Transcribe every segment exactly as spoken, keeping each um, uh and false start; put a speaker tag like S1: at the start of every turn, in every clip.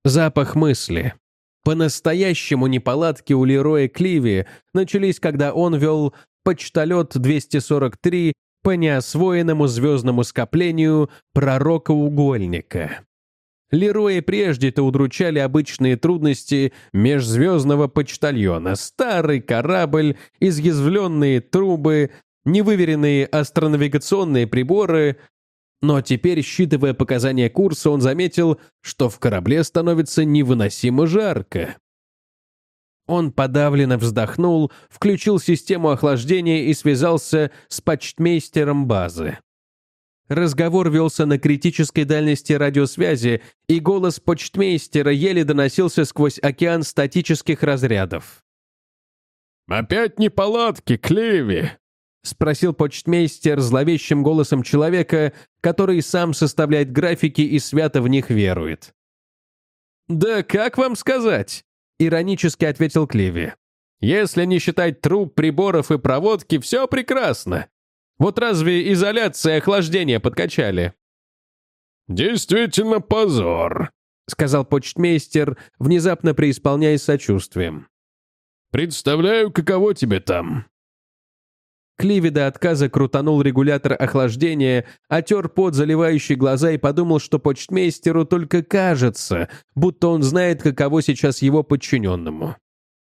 S1: Запах мысли. По-настоящему неполадки у Лероя Кливи начались, когда он вел почтолет двести сорок три по неосвоенному звездному скоплению пророка-угольника. Лероя прежде-то удручали обычные трудности межзвездного почтальона: старый корабль, изъязвленные трубы, невыверенные астронавигационные приборы. Но теперь, считывая показания курса, он заметил, что в корабле становится невыносимо жарко. Он подавленно вздохнул, включил систему охлаждения и связался с почтмейстером базы. Разговор велся на критической дальности радиосвязи, и голос почтмейстера еле доносился сквозь океан статических разрядов.
S2: «Опять неполадки, Кливи?»
S1: — спросил почтмейстер зловещим голосом человека, который сам составляет графики и свято в них верует. «Да как вам сказать?» — иронически ответил Кливи. «Если не считать труб, приборов и проводки, все прекрасно. Вот разве изоляция и охлаждение подкачали?»
S2: «Действительно позор»,
S1: — сказал почтмейстер, внезапно преисполняясь сочувствием.
S2: «Представляю, каково тебе там».
S1: Кливи до отказа крутанул регулятор охлаждения, отер пот, заливающий глаза, и подумал, что почтмейстеру только кажется, будто он знает, каково сейчас его подчиненному.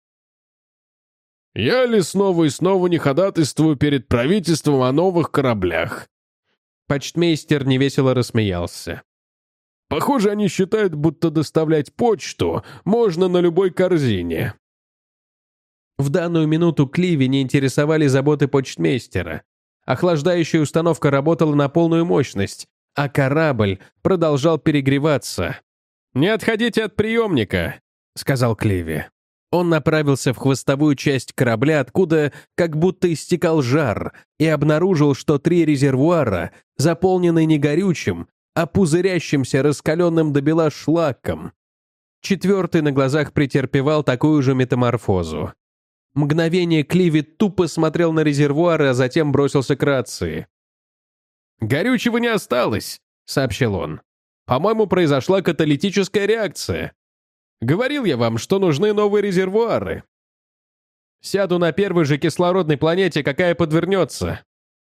S2: «Я ли снова и снова не ходатайствую перед правительством о новых кораблях?»
S1: Почтмейстер невесело рассмеялся.
S2: «Похоже, они считают, будто доставлять почту можно на любой корзине».
S1: В данную минуту Кливи не интересовали заботы почтмейстера. Охлаждающая установка работала на полную мощность, а корабль продолжал перегреваться. «Не отходите от приемника», — сказал Кливи. Он направился в хвостовую часть корабля, откуда как будто истекал жар, и обнаружил, что три резервуара заполнены не горючим, а пузырящимся раскаленным до бела шлаком. Четвертый на глазах претерпевал такую же метаморфозу. Мгновение Кливи тупо смотрел на резервуары, а затем бросился к рации. «Горючего не осталось», — сообщил он. «По-моему, произошла каталитическая реакция. Говорил я вам, что нужны новые резервуары. Сяду на первой же кислородной планете, какая подвернется».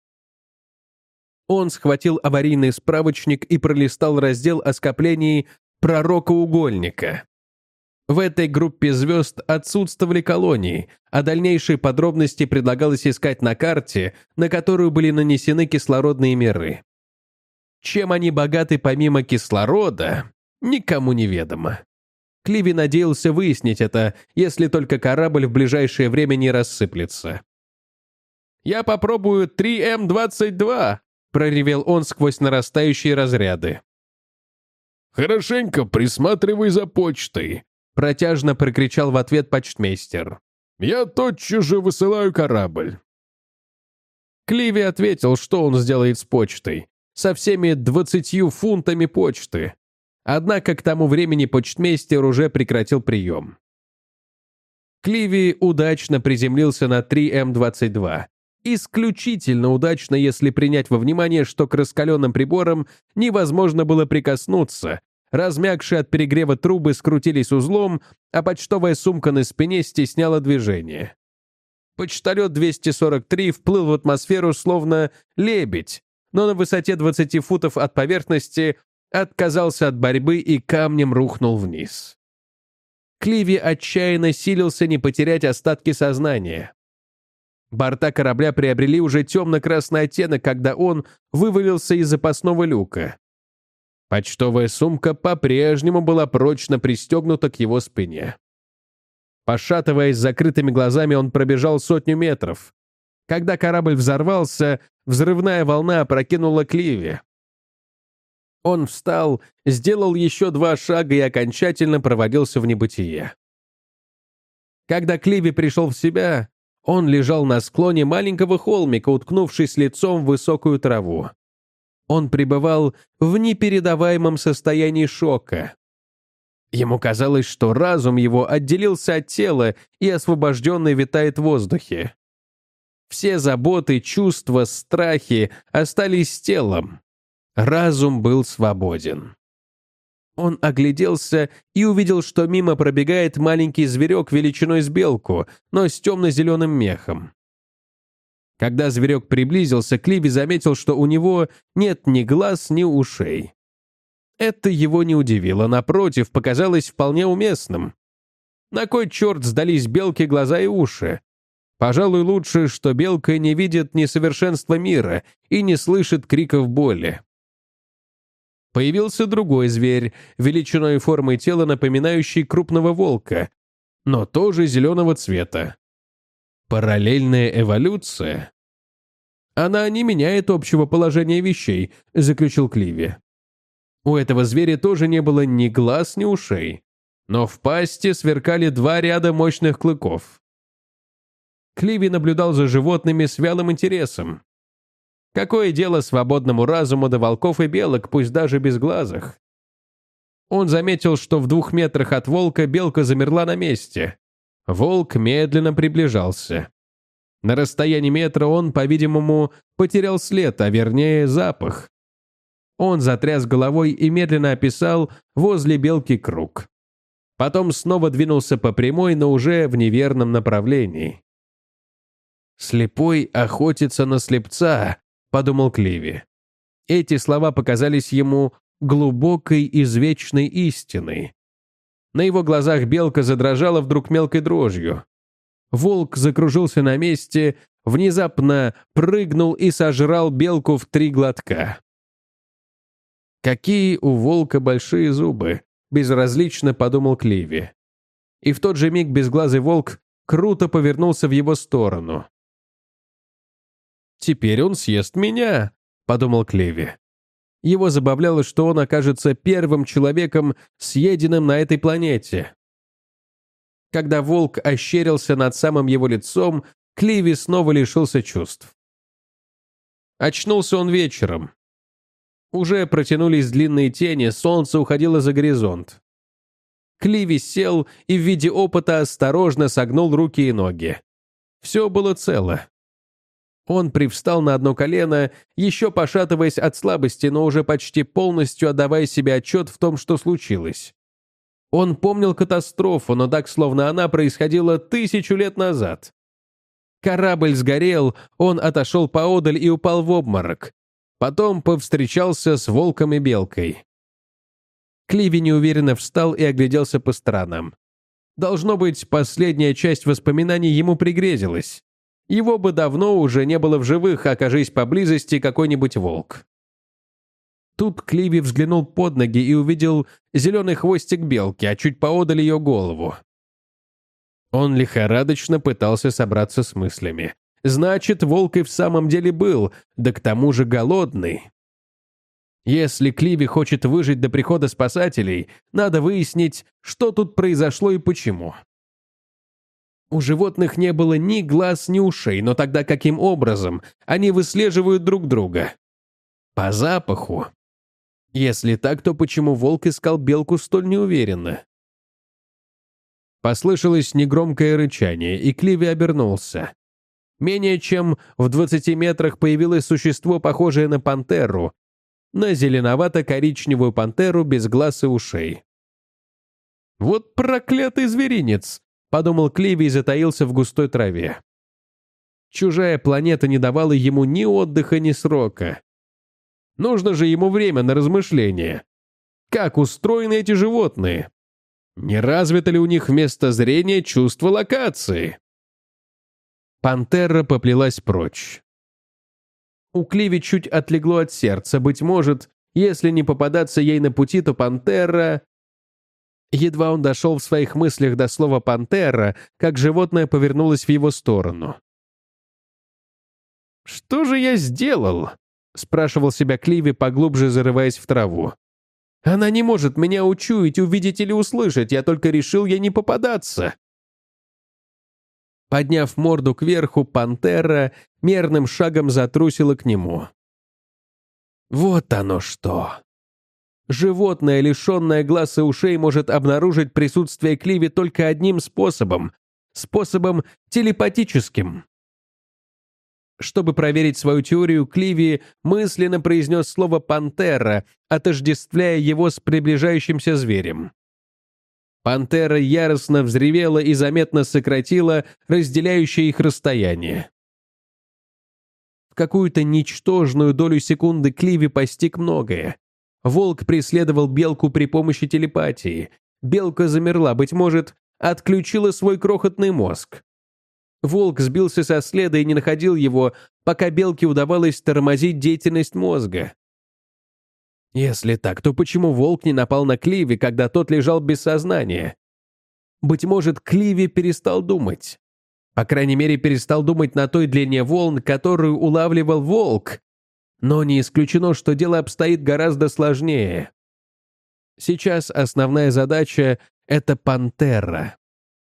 S1: Он схватил аварийный справочник и пролистал раздел о скоплении пророка-угольника. В этой группе звезд отсутствовали колонии, а дальнейшие подробности предлагалось искать на карте, на которую были нанесены кислородные миры. Чем они богаты помимо кислорода, никому не ведомо. Кливи надеялся выяснить это, если только корабль в ближайшее время не рассыплется. «Я попробую три эм двадцать два», — проревел он сквозь нарастающие разряды.
S2: «Хорошенько присматривай за почтой», —
S1: протяжно прокричал в ответ почтмейстер.
S2: «Я тотчас же высылаю корабль».
S1: Кливи ответил, что он сделает с почтой, со всеми двадцатью фунтами почты. Однако к тому времени почтмейстер уже прекратил прием. Кливи удачно приземлился на три эм двадцать два. Исключительно удачно, если принять во внимание, что к раскаленным приборам невозможно было прикоснуться. Размягшие от перегрева трубы скрутились узлом, а почтовая сумка на спине стесняла движение. Почтолет двести сорок три вплыл в атмосферу словно лебедь, но на высоте двадцати футов от поверхности отказался от борьбы и камнем рухнул вниз. Кливи отчаянно силился не потерять остатки сознания. Борта корабля приобрели уже темно-красный оттенок, когда он вывалился из запасного люка. Почтовая сумка по-прежнему была прочно пристегнута к его спине. Пошатываясь с закрытыми глазами, он пробежал сотню метров. Когда корабль взорвался, взрывная волна опрокинула Кливи. Он встал, сделал еще два шага и окончательно провалился в небытие. Когда Кливи пришел в себя, он лежал на склоне маленького холмика, уткнувшись лицом в высокую траву. Он пребывал в непередаваемом состоянии шока. Ему казалось, что разум его отделился от тела и освобожденный витает в воздухе. Все заботы, чувства, страхи остались с телом. Разум был свободен. Он огляделся и увидел, что мимо пробегает маленький зверек величиной с белку, но с темно-зеленым мехом. Когда зверек приблизился, Кливи заметил, что у него нет ни глаз, ни ушей. Это его не удивило, напротив, показалось вполне уместным. На кой черт сдались белке глаза и уши? Пожалуй, лучше, что белка не видит несовершенства мира и не слышит криков боли. Появился другой зверь, величиной и формой тела напоминающий крупного волка, но тоже зеленого цвета. Параллельная эволюция. Она не меняет общего положения вещей, заключил Кливи. У этого зверя тоже не было ни глаз, ни ушей, но в пасти сверкали два ряда мощных клыков. Кливи наблюдал за животными с вялым интересом. Какое дело свободному разуму до волков и белок, пусть даже безглазых? Он заметил, что в двух метрах от волка белка замерла на месте. Волк медленно приближался. На расстоянии метра он, по-видимому, потерял след, а вернее запах. Он затряс головой и медленно описал возле белки круг. Потом снова двинулся по прямой, но уже в неверном направлении. «Слепой охотится на слепца», — подумал Кливи. Эти слова показались ему глубокой извечной истиной. На его глазах белка задрожала вдруг мелкой дрожью. Волк закружился на месте, внезапно прыгнул и сожрал белку в три глотка. «Какие у волка большие зубы!» — безразлично подумал Кливи. И в тот же миг безглазый волк круто повернулся в его сторону. «Теперь он съест меня», — подумал Кливи. Его забавляло, что он окажется первым человеком, съеденным на этой планете. Когда волк ощерился над самым его лицом, Кливи снова лишился чувств. Очнулся он вечером. Уже протянулись длинные тени, солнце уходило за горизонт. Кливи сел и в виде опыта осторожно согнул руки и ноги. Все было цело. Он привстал на одно колено, еще пошатываясь от слабости, но уже почти полностью отдавая себе отчет в том, что случилось. Он помнил катастрофу, но так, словно она происходила тысячу лет назад. Корабль сгорел, он отошел поодаль и упал в обморок. Потом повстречался с волком и белкой. Кливи неуверенно встал и огляделся по сторонам. Должно быть, последняя часть воспоминаний ему пригрезилась. Его бы давно уже не было в живых, окажись поблизости какой-нибудь волк. Тут Кливи взглянул под ноги и увидел зеленый хвостик белки, а чуть поодаль ее голову. Он лихорадочно пытался собраться с мыслями. Значит, волк и в самом деле был, да к тому же голодный. Если Кливи хочет выжить до прихода спасателей, надо выяснить, что тут произошло и почему. У животных не было ни глаз, ни ушей, но тогда каким образом они выслеживают друг друга? По запаху. Если так, то почему волк искал белку столь неуверенно? Послышалось негромкое рычание, и Кливи обернулся. Менее чем в двадцати метрах появилось существо, похожее на пантеру, на зеленовато-коричневую пантеру без глаз и ушей. «Вот проклятый зверинец!» — подумал Кливи и затаился в густой траве. Чужая планета не давала ему ни отдыха, ни срока. Нужно же ему время на размышления. Как устроены эти животные? Не развито ли у них вместо зрения чувство локации? Пантера поплелась прочь. У Кливи чуть отлегло от сердца. Быть может, если не попадаться ей на пути, то пантера... Едва он дошел в своих мыслях до слова «пантера», как животное повернулось в его сторону. «Что же я сделал?» — спрашивал себя Кливи, поглубже зарываясь в траву. «Она не может меня учуять, увидеть или услышать, я только решил ей не попадаться». Подняв морду кверху, пантера мерным шагом затрусила к нему. Вот оно что! Животное, лишенное глаз и ушей, может обнаружить присутствие Кливи только одним способом — способом телепатическим. Чтобы проверить свою теорию, Кливи мысленно произнес слово «пантера», отождествляя его с приближающимся зверем. Пантера яростно взревела и заметно сократила разделяющее их расстояние. В какую-то ничтожную долю секунды Кливи постиг многое. Волк преследовал белку при помощи телепатии. Белка замерла, быть может, отключила свой крохотный мозг. Волк сбился со следа и не находил его, пока белке удавалось тормозить деятельность мозга. Если так, то почему волк не напал на Кливи, когда тот лежал без сознания? Быть может, Кливи перестал думать. По крайней мере, перестал думать на той длине волн, которую улавливал волк. Но не исключено, что дело обстоит гораздо сложнее. Сейчас основная задача — это пантера.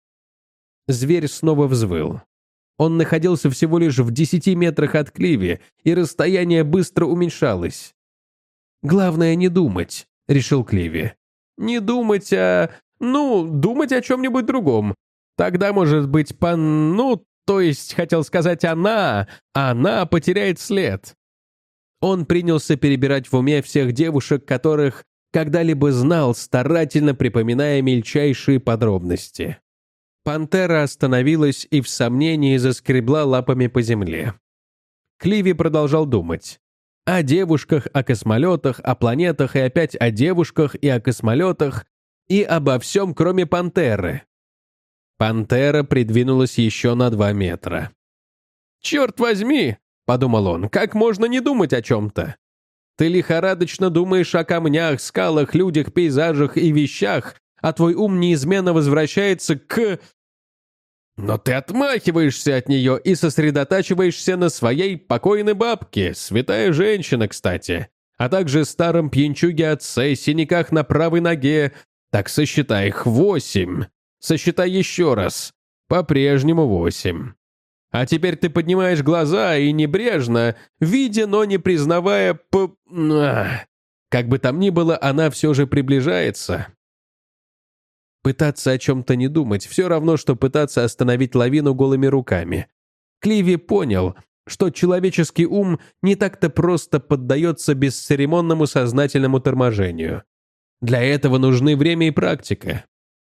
S1: Зверь снова взвыл. Он находился всего лишь в десяти метрах от Кливи, и расстояние быстро уменьшалось. «Главное не думать», — решил Кливи. «Не думать, а... ну, думать о чем-нибудь другом. Тогда, может быть, пан... ну, то есть, хотел сказать, она... она потеряет след». Он принялся перебирать в уме всех девушек, которых когда-либо знал, старательно припоминая мельчайшие подробности. Пантера остановилась и в сомнении заскребла лапами по земле. Кливи продолжал думать. О девушках, о космолетах, о планетах и опять о девушках и о космолетах и обо всем, кроме пантеры. Пантера придвинулась еще на два метра. «Черт возьми!» — подумал он. «Как можно не думать о чем-то? Ты лихорадочно думаешь о камнях, скалах, людях, пейзажах и вещах, а твой ум неизменно возвращается к... Но ты отмахиваешься от нее и сосредотачиваешься на своей покойной бабке, святая женщина, кстати, а также старом пьянчуге-отце, синяках на правой ноге. Так сосчитай их восемь. Сосчитай еще раз. По-прежнему восемь. А теперь ты поднимаешь глаза и небрежно, видя, но не признавая п... Как бы там ни было, она все же приближается. Пытаться о чем-то не думать — все равно, что пытаться остановить лавину голыми руками. Кливи понял, что человеческий ум не так-то просто поддается бесцеремонному сознательному торможению. Для этого нужны время и практика.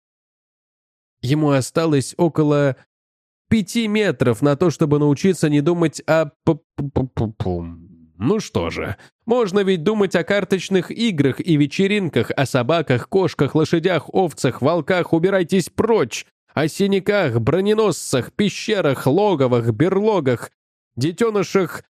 S1: Ему осталось около пяти метров на то, чтобы научиться не думать о п-п-п-пум. Ну что же, можно ведь думать о карточных играх и вечеринках, о собаках, кошках, лошадях, овцах, волках, убирайтесь прочь, о синяках, броненосцах, пещерах, логовах, берлогах, детенышах,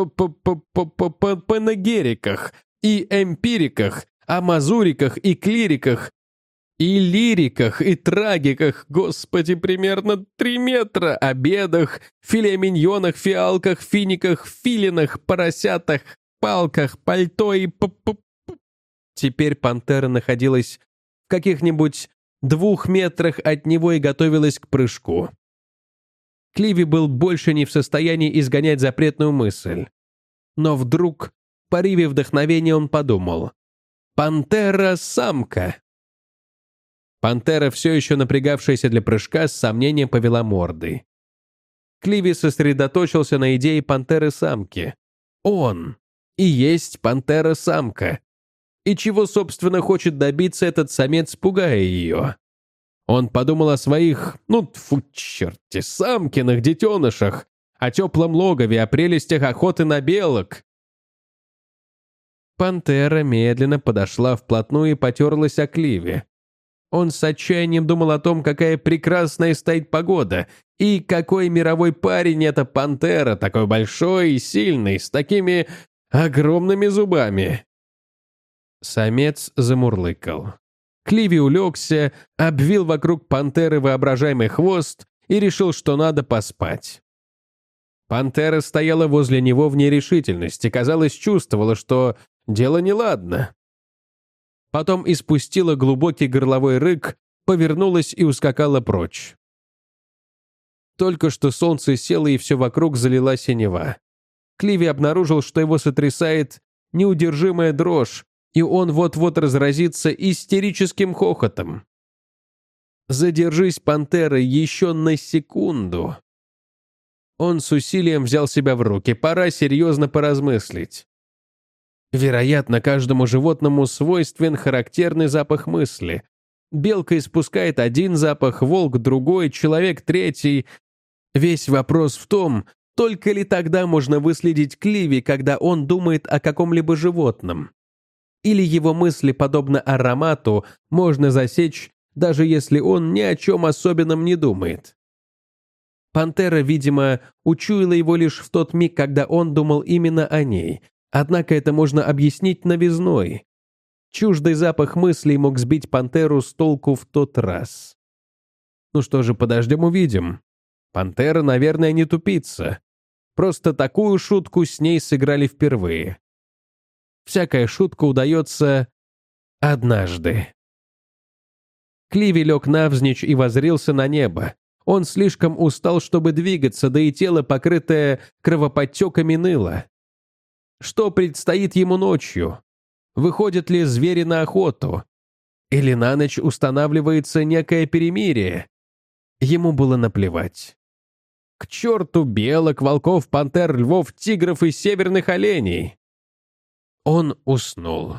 S1: панагериках и эмпириках, о мазуриках и клириках, и лириках, и трагиках, господи, примерно три метра, о бедах, филе-миньонах, фиалках, финиках, филинах, поросятах, палках, пальто и п-п-п. Теперь пантера находилась в каких-нибудь двух метрах от него и готовилась к прыжку. Кливи был больше не в состоянии изгонять запретную мысль. Но вдруг, в порыве вдохновения, он подумал: «Пантера-самка». Пантера, все еще напрягавшаяся для прыжка, с сомнением повела мордой. Кливи сосредоточился на идее пантеры-самки. Он и есть пантера-самка. И чего, собственно, хочет добиться этот самец, пугая ее? Он подумал о своих, ну, тьфу, черти, самкиных детенышах, о теплом логове, о прелестях охоты на белок. Пантера медленно подошла вплотную и потерлась о Кливи. Он с отчаянием думал о том, какая прекрасная стоит погода, и какой мировой парень эта пантера, такой большой и сильный, с такими огромными зубами. Самец замурлыкал. Кливи улегся, обвил вокруг пантеры воображаемый хвост и решил, что надо поспать. Пантера стояла возле него в нерешительности, казалось, чувствовала, что дело неладно. Потом испустила глубокий горловой рык, повернулась и ускакала прочь. Только что солнце село, и все вокруг залила синева. Кливи обнаружил, что его сотрясает неудержимая дрожь, и он вот-вот разразится истерическим хохотом. Задержись, пантера, еще на секунду. Он с усилием взял себя в руки. Пора серьезно поразмыслить. Вероятно, каждому животному свойствен характерный запах мысли. Белка испускает один запах, волк — другой, человек — третий. Весь вопрос в том, только ли тогда можно выследить Кливи, когда он думает о каком-либо животном. Или его мысли, подобно аромату, можно засечь, даже если он ни о чем особенном не думает. Пантера, видимо, учуяла его лишь в тот миг, когда он думал именно о ней, однако это можно объяснить новизной. Чуждый запах мыслей мог сбить пантеру с толку в тот раз. Ну что же, подождем-увидим. Пантера, наверное, не тупица. Просто такую шутку с ней сыграли впервые. Всякая шутка удается однажды. Кливи лег навзничь и воззрился на небо. Он слишком устал, чтобы двигаться, да и тело, покрытое кровоподтеками, ныло. Что предстоит ему ночью? Выходят ли звери на охоту? Или на ночь устанавливается некое перемирие? Ему было наплевать. К черту белок, волков, пантер, львов, тигров и северных оленей! Он уснул.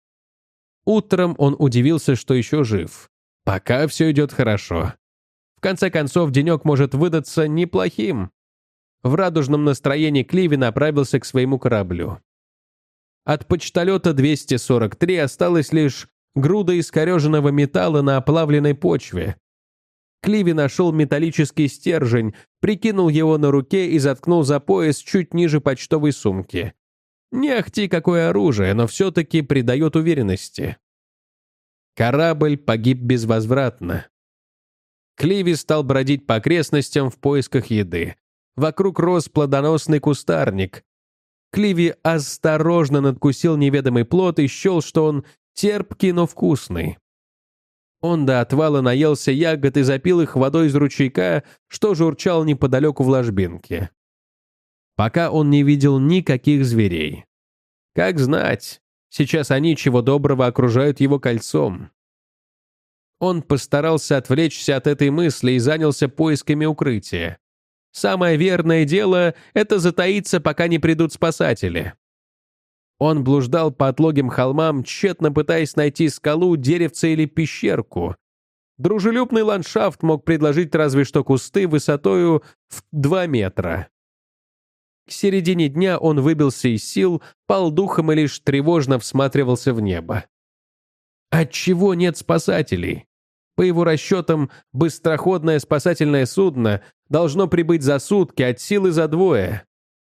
S1: Утром он удивился, что еще жив. Пока все идет хорошо. В конце концов, денек может выдаться неплохим. В радужном настроении Кливи направился к своему кораблю. От почтолета двести сорок три осталась лишь груда искореженного металла на оплавленной почве. Кливи нашел металлический стержень, прикинул его на руке и заткнул за пояс чуть ниже почтовой сумки. Не ахти какое оружие, но все-таки придает уверенности. Корабль погиб безвозвратно. Кливи стал бродить по окрестностям в поисках еды. Вокруг рос плодоносный кустарник. Кливи осторожно надкусил неведомый плод и счел, что он терпкий, но вкусный. Он до отвала наелся ягод и запил их водой из ручейка, что журчал неподалеку в ложбинке. Пока он не видел никаких зверей. Как знать, сейчас они чего доброго окружают его кольцом. Он постарался отвлечься от этой мысли и занялся поисками укрытия. Самое верное дело — это затаиться, пока не придут спасатели. Он блуждал по отлогим холмам, тщетно пытаясь найти скалу, деревце или пещерку. Дружелюбный ландшафт мог предложить разве что кусты высотою в два метра. К середине дня он выбился из сил, пал духом и лишь тревожно всматривался в небо. Отчего нет спасателей? По его расчетам, быстроходное спасательное судно должно прибыть за сутки, от силы за двое.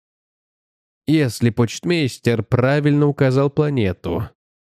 S1: Если почтмейстер правильно указал планету.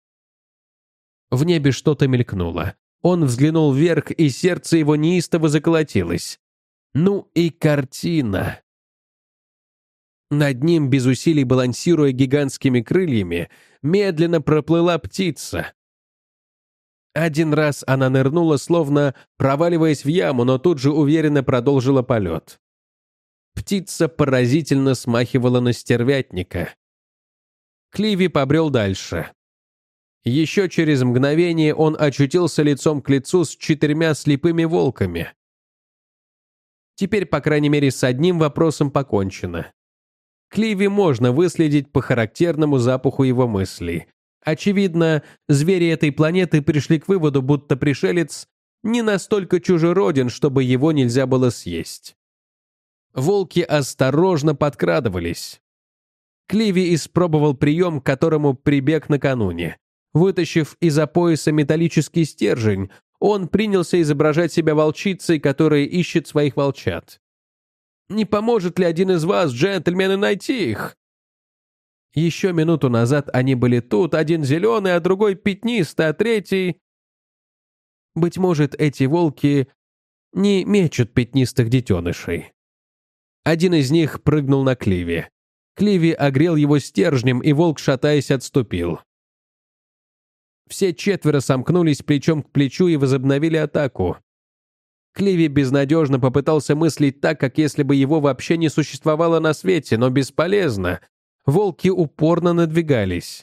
S1: В небе что-то мелькнуло. Он взглянул вверх, и сердце его неистово заколотилось. Ну и картина. Над ним, без усилий балансируя гигантскими крыльями, медленно проплыла птица. Один раз она нырнула, словно проваливаясь в яму, но тут же уверенно продолжила полет. Птица поразительно смахивала на стервятника. Кливи побрел дальше. Еще через мгновение он очутился лицом к лицу с четырьмя слепыми волками. Теперь, по крайней мере, с одним вопросом покончено. Кливи можно выследить по характерному запаху его мыслей. Очевидно, звери этой планеты пришли к выводу, будто пришелец не настолько чужероден, чтобы его нельзя было съесть. Волки осторожно подкрадывались. Кливи испробовал прием, к которому прибег накануне. Вытащив из-за пояса металлический стержень, он принялся изображать себя волчицей, которая ищет своих волчат. «Не поможет ли один из вас, джентльмены, найти их?» Еще минуту назад они были тут, один зеленый, а другой пятнистый, а третий... Быть может, эти волки не мечут пятнистых детенышей. Один из них прыгнул на Кливи. Кливи огрел его стержнем, и волк, шатаясь, отступил. Все четверо сомкнулись плечом к плечу и возобновили атаку. Кливи безнадежно попытался мыслить так, как если бы его вообще не существовало на свете, но бесполезно. Волки упорно надвигались.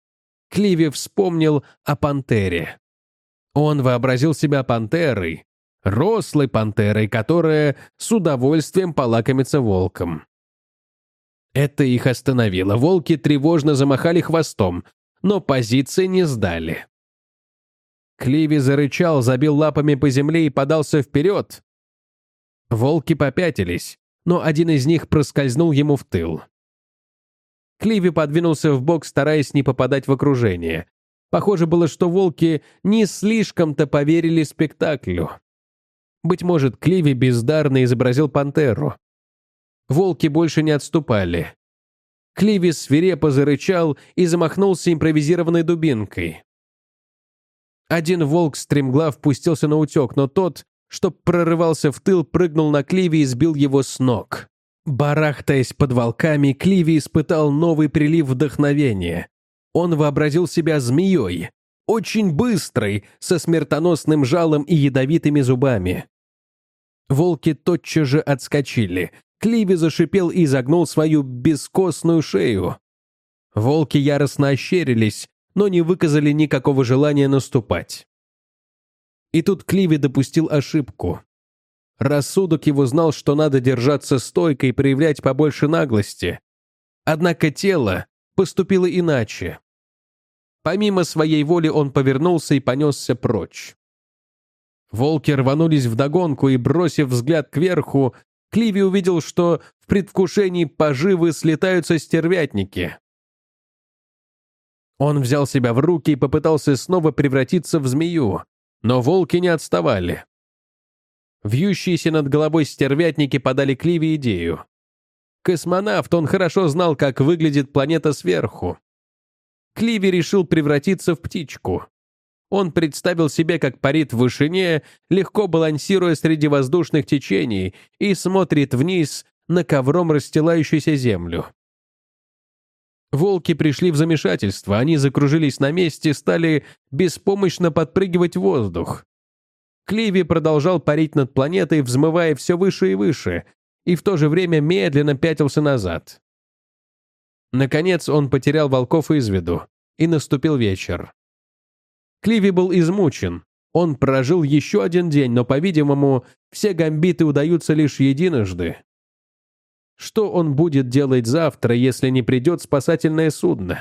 S1: Кливи вспомнил о пантере. Он вообразил себя пантерой. рослой пантерой, которая с удовольствием полакомится волком. Это их остановило. Волки тревожно замахали хвостом, но позиции не сдали. Кливи зарычал, забил лапами по земле и подался вперед. Волки попятились, но один из них проскользнул ему в тыл. Кливи подвинулся вбок, стараясь не попадать в окружение. Похоже было, что волки не слишком-то поверили спектаклю. Быть может, Кливи бездарно изобразил пантеру. Волки больше не отступали. Кливи свирепо зарычал и замахнулся импровизированной дубинкой. Один волк стремглав пустился на утек, но тот, что прорывался в тыл, прыгнул на Кливи и сбил его с ног. Барахтаясь под волками, Кливи испытал новый прилив вдохновения. Он вообразил себя змеей, очень быстрой, со смертоносным жалом и ядовитыми зубами. Волки тотчас же отскочили. Кливи зашипел и изогнул свою бескостную шею. Волки яростно ощерились, но не выказали никакого желания наступать. И тут Кливи допустил ошибку. Рассудок его знал, что надо держаться стойко и проявлять побольше наглости. Однако тело поступило иначе. Помимо своей воли он повернулся и понесся прочь. Волки рванулись вдогонку, и, бросив взгляд кверху, Кливи увидел, что в предвкушении поживы слетаются стервятники. Он взял себя в руки и попытался снова превратиться в змею, но волки не отставали. Вьющиеся над головой стервятники подали Кливи идею. Космонавт, он хорошо знал, как выглядит планета сверху. Кливи решил превратиться в птичку. Он представил себе, как парит в вышине, легко балансируя среди воздушных течений, и смотрит вниз на ковром расстилающуюся землю. Волки пришли в замешательство, они закружились на месте, стали беспомощно подпрыгивать в воздух. Кливи продолжал парить над планетой, взмывая все выше и выше, и в то же время медленно пятился назад. Наконец он потерял волков из виду, и наступил вечер. Кливи был измучен. Он прожил еще один день, но, по-видимому, все гамбиты удаются лишь единожды. Что он будет делать завтра, если не придет спасательное судно?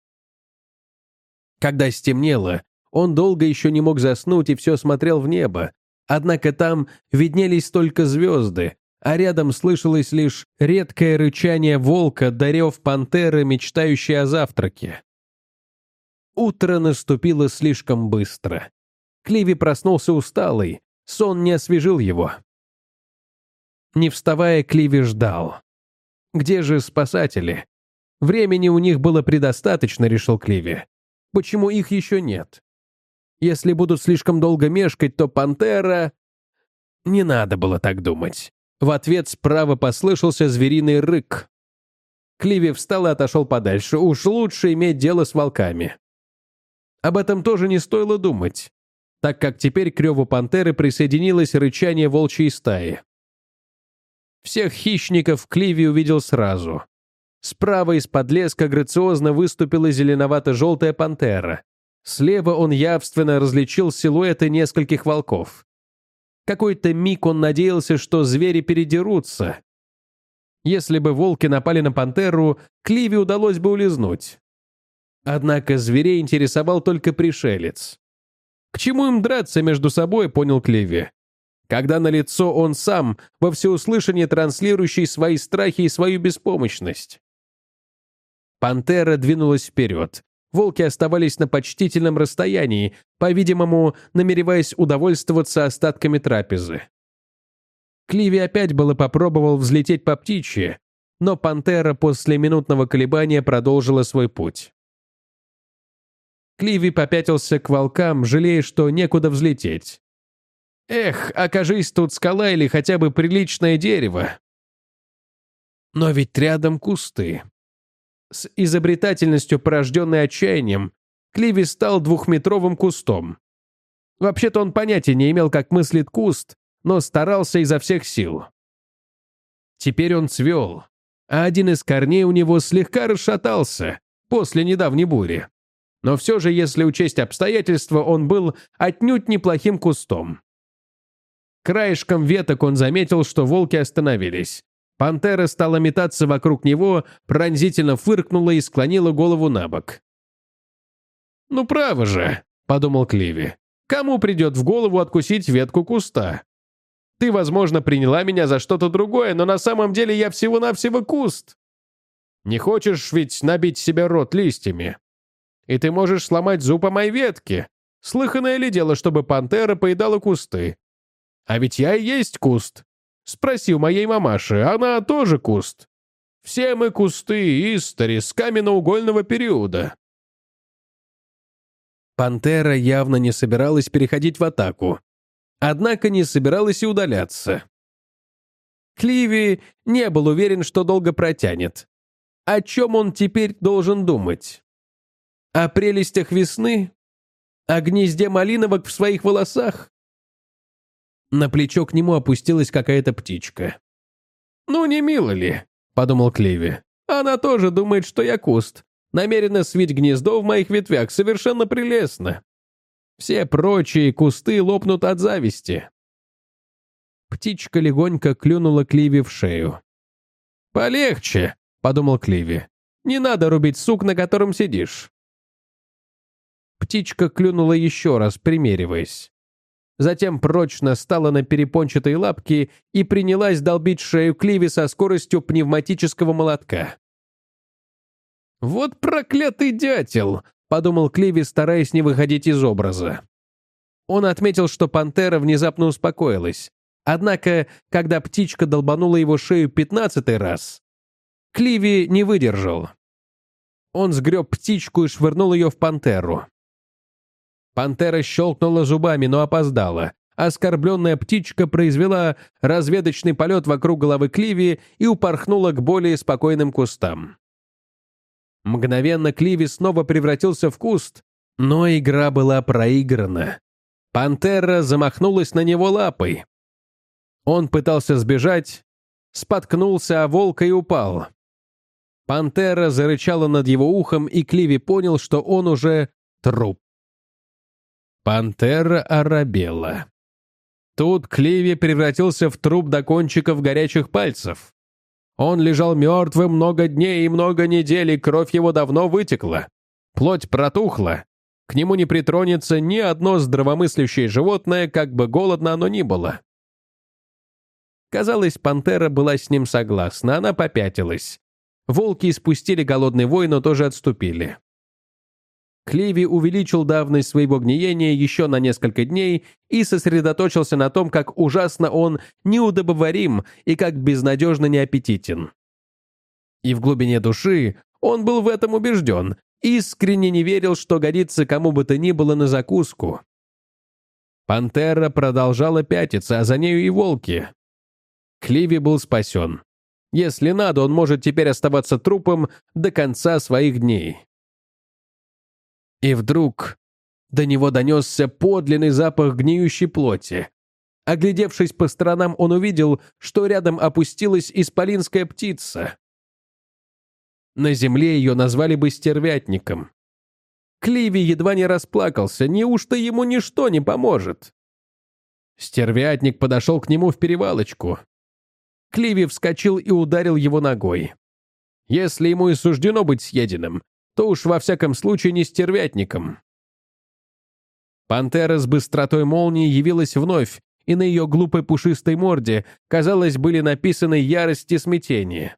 S1: Когда стемнело, он долго еще не мог заснуть и все смотрел в небо, однако там виднелись только звезды, а рядом слышалось лишь редкое рычание волка да рев пантеры, мечтающей о завтраке. Утро наступило слишком быстро. Кливи проснулся усталый, сон не освежил его. Не вставая, Кливи ждал. Где же спасатели? Времени у них было предостаточно, решил Кливи. Почему их еще нет? Если будут слишком долго мешкать, то пантера... Не надо было так думать. В ответ справа послышался звериный рык. Кливи встал и отошел подальше. Уж лучше иметь дело с волками. Об этом тоже не стоило думать, так как теперь к реву пантеры присоединилось рычание волчьей стаи. Всех хищников Кливи увидел сразу. Справа из-под леска грациозно выступила зеленовато-желтая пантера. Слева он явственно различил силуэты нескольких волков. Какой-то миг он надеялся, что звери передерутся. Если бы волки напали на пантеру, Кливи удалось бы улизнуть. Однако зверей интересовал только пришелец. К чему им драться между собой, понял Кливи, когда налицо он сам, во всеуслышание транслирующий свои страхи и свою беспомощность. Пантера двинулась вперед. Волки оставались на почтительном расстоянии, по-видимому, намереваясь удовольствоваться остатками трапезы. Кливи опять было попробовал взлететь по птичьи, но пантера после минутного колебания продолжила свой путь. Кливи попятился к волкам, жалея, что некуда взлететь. Эх, окажись тут скала или хотя бы приличное дерево. Но ведь рядом кусты. С изобретательностью, порожденной отчаянием, Кливи стал двухметровым кустом. Вообще-то он понятия не имел, как мыслит куст, но старался изо всех сил. Теперь он цвел, а один из корней у него слегка расшатался после недавней бури. Но все же, если учесть обстоятельства, он был отнюдь неплохим кустом. Краешком веток он заметил, что волки остановились. Пантера стала метаться вокруг него, пронзительно фыркнула и склонила голову на бок. «Ну право же», — подумал Кливи, — «кому придет в голову откусить ветку куста? Ты, возможно, приняла меня за что-то другое, но на самом деле я всего-навсего куст. Не хочешь ведь набить себе рот листьями? И ты можешь сломать зуб о моей ветке. Слыханное ли дело, чтобы пантера поедала кусты? А ведь я и есть куст. Спроси у моей мамаши, она тоже куст. Все мы кусты истори с каменноугольного периода». Пантера явно не собиралась переходить в атаку. Однако не собиралась и удаляться. Кливи не был уверен, что долго протянет. О чем он теперь должен думать? О прелестях весны? О гнезде малиновок в своих волосах? На плечо к нему опустилась какая-то птичка. «Ну, не мило ли?» — подумал Кливи. «Она тоже думает, что я куст. Намерена свить гнездо в моих ветвях. Совершенно прелестно. Все прочие кусты лопнут от зависти». Птичка легонько клюнула Кливи в шею. «Полегче», — подумал Кливи. «Не надо рубить сук, на котором сидишь». Птичка клюнула еще раз, примериваясь. Затем прочно стала на перепончатой лапке и принялась долбить шею Кливи со скоростью пневматического молотка. «Вот проклятый дятел!» — подумал Кливи, стараясь не выходить из образа. Он отметил, что пантера внезапно успокоилась. Однако, когда птичка долбанула его шею пятнадцатый раз, Кливи не выдержал. Он сгреб птичку и швырнул ее в пантеру. Пантера щелкнула зубами, но опоздала. Оскорбленная птичка произвела разведочный полет вокруг головы Кливи и упорхнула к более спокойным кустам. Мгновенно Кливи снова превратился в куст, но игра была проиграна. Пантера замахнулась на него лапой. Он пытался сбежать, споткнулся о волка и упал. Пантера зарычала над его ухом, и Кливи понял, что он уже труп. Пантера оробела. Тут Кливи превратился в труп до кончиков горячих пальцев. Он лежал мертвым много дней и много недель, и кровь его давно вытекла. Плоть протухла. К нему не притронется ни одно здравомыслящее животное, как бы голодно оно ни было. Казалось, пантера была с ним согласна, она попятилась. Волки испустили голодный вой, но тоже отступили. Кливи увеличил давность своего гниения еще на несколько дней и сосредоточился на том, как ужасно он неудобоварим и как безнадежно неаппетитен. И в глубине души он был в этом убежден, искренне не верил, что годится кому бы то ни было на закуску. Пантера продолжала пятиться, а за нею и волки. Кливи был спасен. Если надо, он может теперь оставаться трупом до конца своих дней. И вдруг до него донесся подлинный запах гниющей плоти. Оглядевшись по сторонам, он увидел, что рядом опустилась исполинская птица. На земле ее назвали бы стервятником. Кливи едва не расплакался, неужто ему ничто не поможет? Стервятник подошел к нему в перевалочку. Кливи вскочил и ударил его ногой. Если ему и суждено быть съеденным, то уж во всяком случае не стервятником. Пантера с быстротой молнии явилась вновь, и на ее глупой пушистой морде, казалось, были написаны ярость и смятение.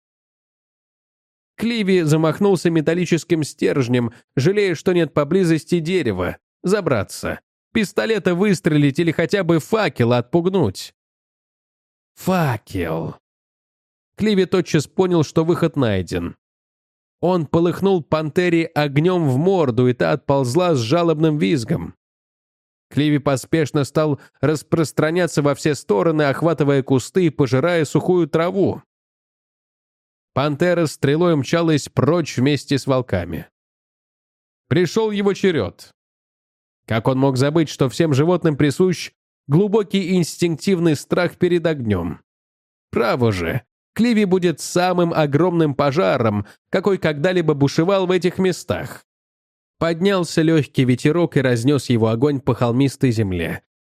S1: Кливи замахнулся металлическим стержнем, жалея, что нет поблизости дерева, забраться, пистолета выстрелить или хотя бы факела отпугнуть. Факел. Кливи тотчас понял, что выход найден. Он полыхнул пантере огнем в морду, и та отползла с жалобным визгом. Кливи поспешно стал распространяться во все стороны, охватывая кусты и пожирая сухую траву. Пантера стрелой мчалась прочь вместе с волками. Пришел его черед. Как он мог забыть, что всем животным присущ глубокий инстинктивный страх перед огнем? Право же, Кливи будет самым огромным пожаром, какой когда-либо бушевал в этих местах. Поднялся легкий ветерок и разнес его огонь по холмистой земле.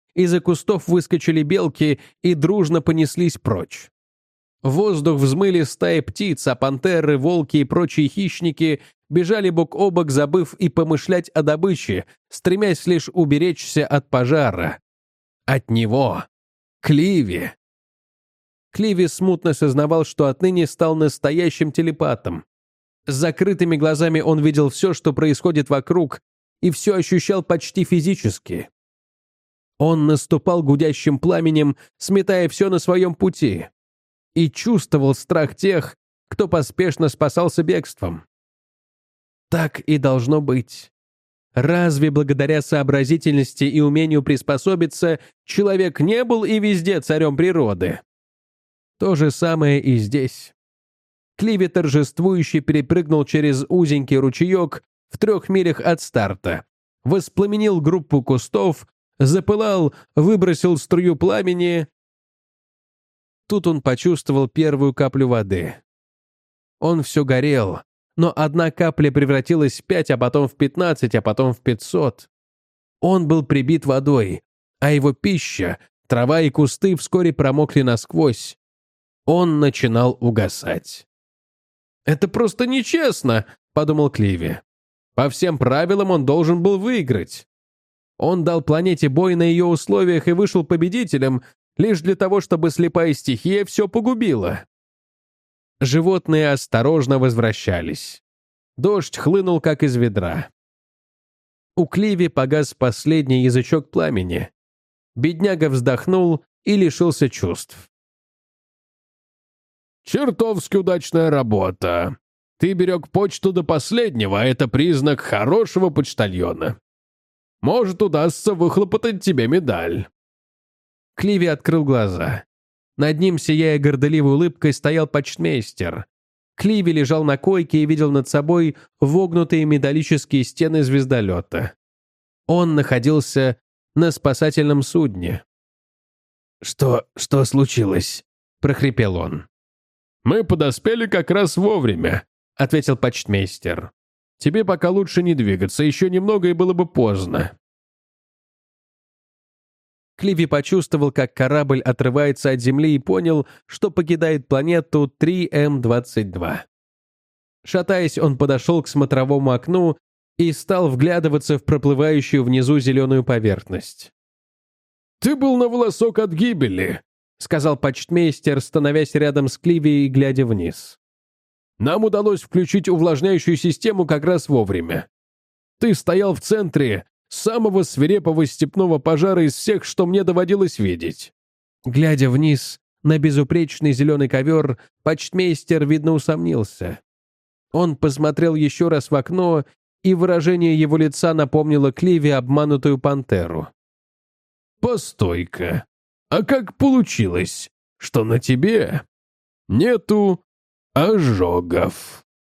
S1: из-за кустов выскочили белки и дружно понеслись прочь. В воздух взмыли стаи птиц, а пантеры, волки и прочие хищники бежали бок о бок, забыв и помышлять о добыче, стремясь лишь уберечься от пожара. От него. Кливи. Кливи смутно сознавал, что отныне стал настоящим телепатом. С закрытыми глазами он видел все, что происходит вокруг, и все ощущал почти физически. Он наступал гудящим пламенем, сметая все на своем пути, и чувствовал страх тех, кто поспешно спасался бегством. Так и должно быть. Разве благодаря сообразительности и умению приспособиться человек не был и везде царем природы? То же самое и здесь. Кливи торжествующе перепрыгнул через узенький ручеек в трех милях от старта, воспламенил группу кустов, запылал, выбросил струю пламени. Тут он почувствовал первую каплю воды. Он все горел, но одна капля превратилась в пять, а потом в пятнадцать, а потом в пятьсот. Он был прибит водой, а его пища, трава и кусты вскоре промокли насквозь. Он начинал угасать. «Это просто нечестно», — подумал Кливи. По всем правилам он должен был выиграть. Он дал планете бой на ее условиях и вышел победителем лишь для того, чтобы слепая стихия все погубила. Животные осторожно возвращались. Дождь хлынул, как из ведра. У Кливи погас последний язычок пламени. Бедняга вздохнул и лишился чувств.
S2: «Чертовски удачная работа. Ты берег почту до последнего, а это признак хорошего почтальона. Может, удастся выхлопотать тебе медаль».
S1: Кливи открыл глаза. Над ним, сияя горделивой улыбкой, стоял почтмейстер. Кливи лежал на койке и видел над собой вогнутые металлические стены звездолета. Он находился на спасательном судне. «Что... что случилось?» — прохрипел он.
S2: «Мы подоспели как раз вовремя», — ответил почтмейстер. «Тебе пока лучше не двигаться, еще немного и было бы поздно».
S1: Кливи почувствовал, как корабль отрывается от Земли и понял, что покидает планету три эм двадцать два. Шатаясь, он подошел к смотровому окну и стал вглядываться в проплывающую внизу зеленую поверхность.
S2: «Ты был на волосок от гибели», — сказал почтмейстер, становясь рядом с Кливи и глядя вниз. «Нам удалось включить увлажняющую систему как раз вовремя. Ты стоял в центре самого свирепого степного пожара из всех, что мне доводилось видеть».
S1: Глядя вниз на безупречный зеленый ковер, почтмейстер, видно, усомнился. Он посмотрел еще раз в окно, и выражение его лица напомнило Кливи обманутую пантеру.
S2: «Постой-ка, а как получилось, что на тебе нету ожогов?»